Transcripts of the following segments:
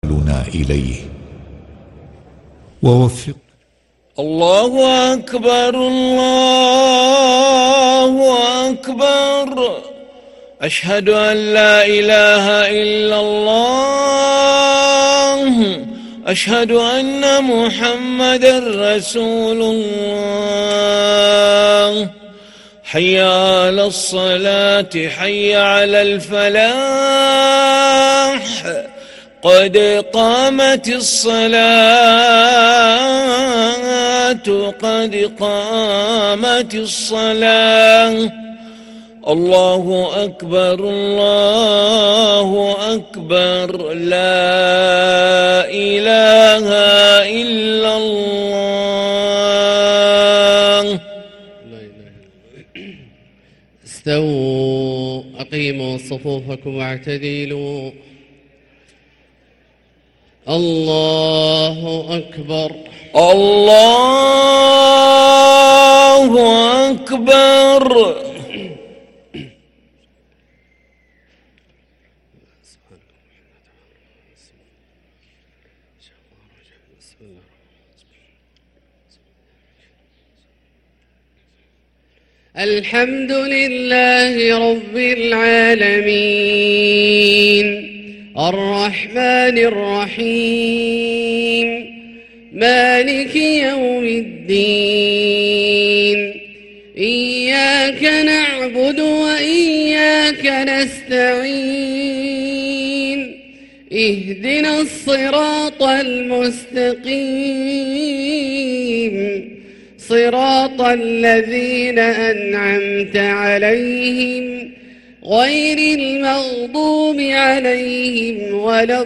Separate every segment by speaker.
Speaker 1: لنا إليه ووفق.
Speaker 2: الله أكبر الله أكبر، أشهد أن لا إله إلا الله، أشهد أن محمدا رسول الله. حي على الصلاة حي على الفلاح، قد قامت الصلاة قد قامت الصلاة. الله أكبر الله أكبر، لا إله إلا الله.
Speaker 3: استووا أقيموا صفوفكم واعتدلوا. الله أكبر
Speaker 2: الله أكبر.
Speaker 3: الحمد لله رب العالمين، الرحمن الرحيم، مالك يوم الدين. إياك نعبد وإياك نستعين، اهدنا الصراط المستقيم، صراط الذين أنعمت عليهم غير المغضوب عليهم ولا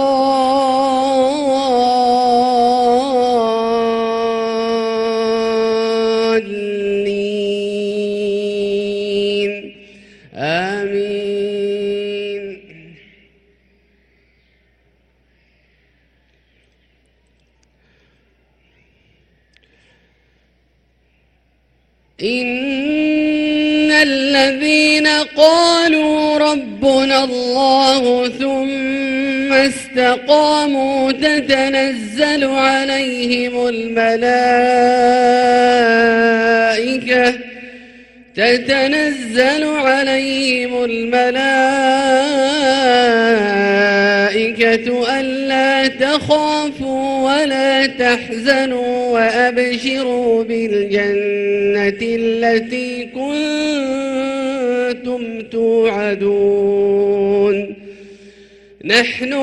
Speaker 3: الضالين. آمين. إن الذين قالوا ربنا الله ثم استقاموا تتنزل عليهم الملائكة ألا تخافوا ولا تحزنوا وأبشروا بالجنة التي كنتم توعدون. نحن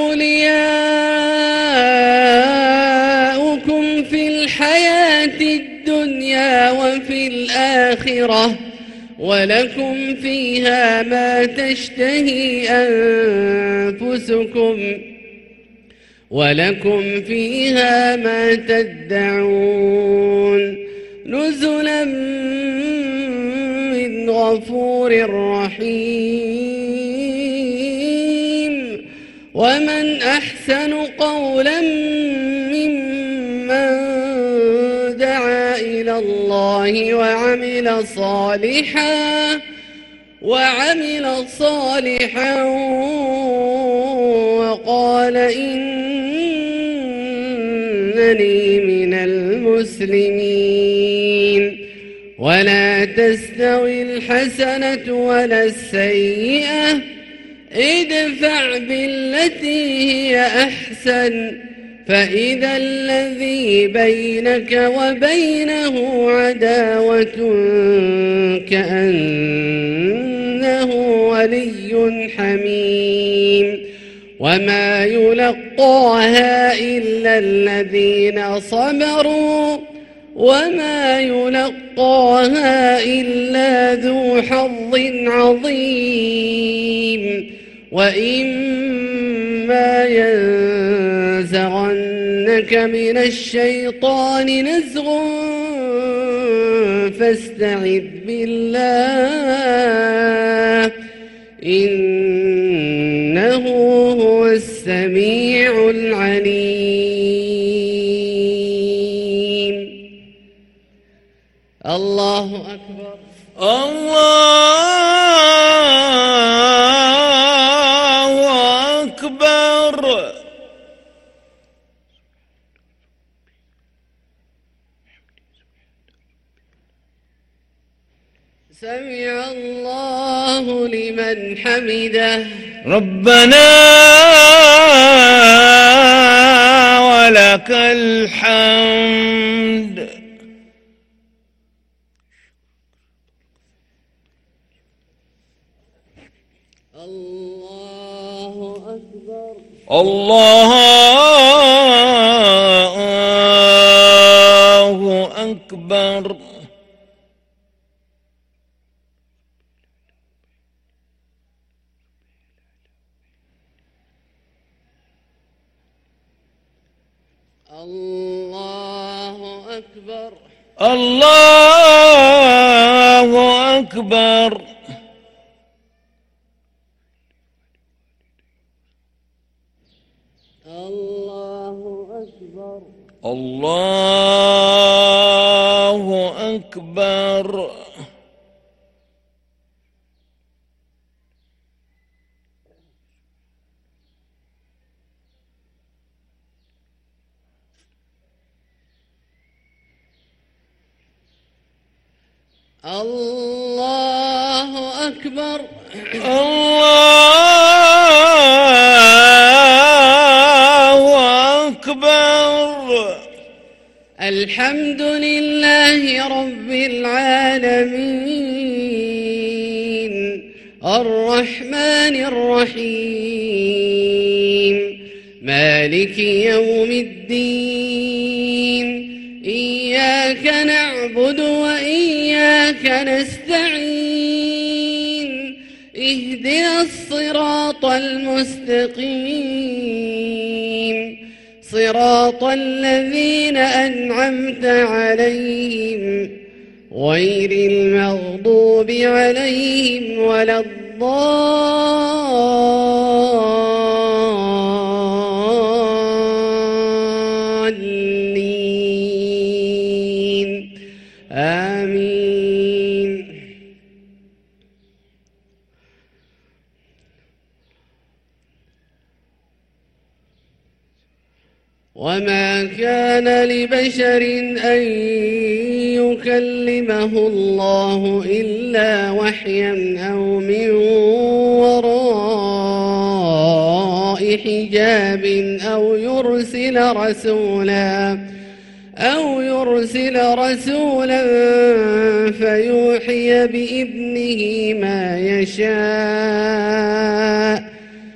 Speaker 3: أولياؤكم في الحياة الدنيا وفي الآخرة، ولكم فيها ما تشتهي أنفسكم ولكم فيها ما تدعون، نزلا من غفور رحيم. ومن أحسن قولا ممن دعا إلى الله وعمل صالحا وقال إنني من المسلمين. ولا تستوي الحسنة ولا السيئة، ادفع بالتي هي أحسن، فإذا الذي بينك وبينه عداوة كأنه ولي حميم. وما يلقاها إلا الذين صبروا وما يلقاها إلا ذو حظ عظيم. وإما ينزغنك من الشيطان نزغ فاستعذ بالله إنه هو السميع العليم. الله أكبر
Speaker 2: الله أكبر.
Speaker 3: سمع الله لمن حمده
Speaker 2: ربنا ولك الحمد
Speaker 3: الله أكبر
Speaker 2: الله أكبر
Speaker 3: الله أكبر
Speaker 2: الله أكبر
Speaker 3: الله أكبر
Speaker 2: الله أكبر
Speaker 3: الله أكبر
Speaker 2: الله أكبر
Speaker 3: الحمد لله رب العالمين الرحمن الرحيم مالك يوم الدين إياك نعبد وإياك نستعين اهدنا الصراط المستقيم صراط الذين أنعمت عليهم غير المغضوب عليهم ولا الضالين آمين وما كان لبشر أن يكلمه الله إلا وحيا أو من وراء حجاب أو يرسل رسولا فيوحي بإذنه ما يشاء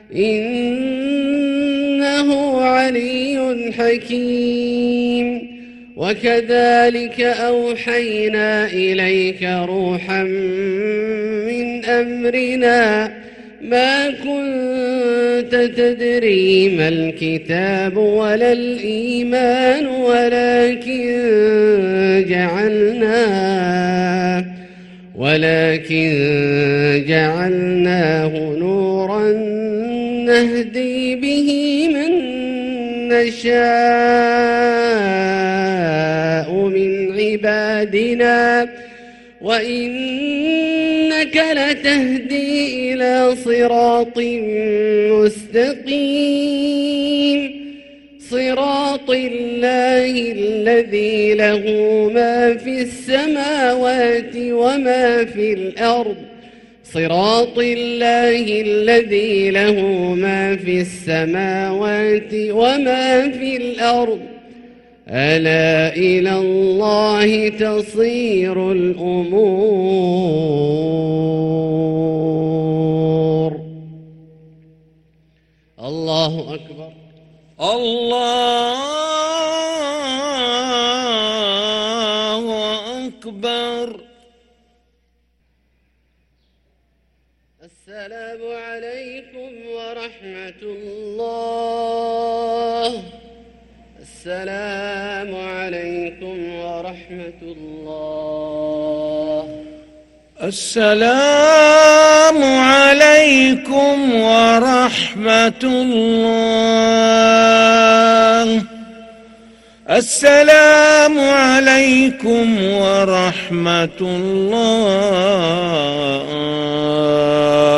Speaker 3: إنه علي حكيم وكذلك أوحينا إليك روحا من أمرنا ما كنت تدري ما الكتاب ولا الإيمان ولكن جعلناه نورا نهدي به من نشاء من عبادنا وإنك لتهدي إلى صراط مستقيم صراط الله الذي له ما في السماوات وما في الأرض صراط الله الذي له ما في السماوات وما في الأرض ألا إلى الله تصير الأمور الله أكبر
Speaker 2: الله أكبر
Speaker 3: السلام عليكم ورحمة الله السلام عليكم ورحمة الله
Speaker 2: السلام عليكم ورحمة الله السلام عليكم ورحمة الله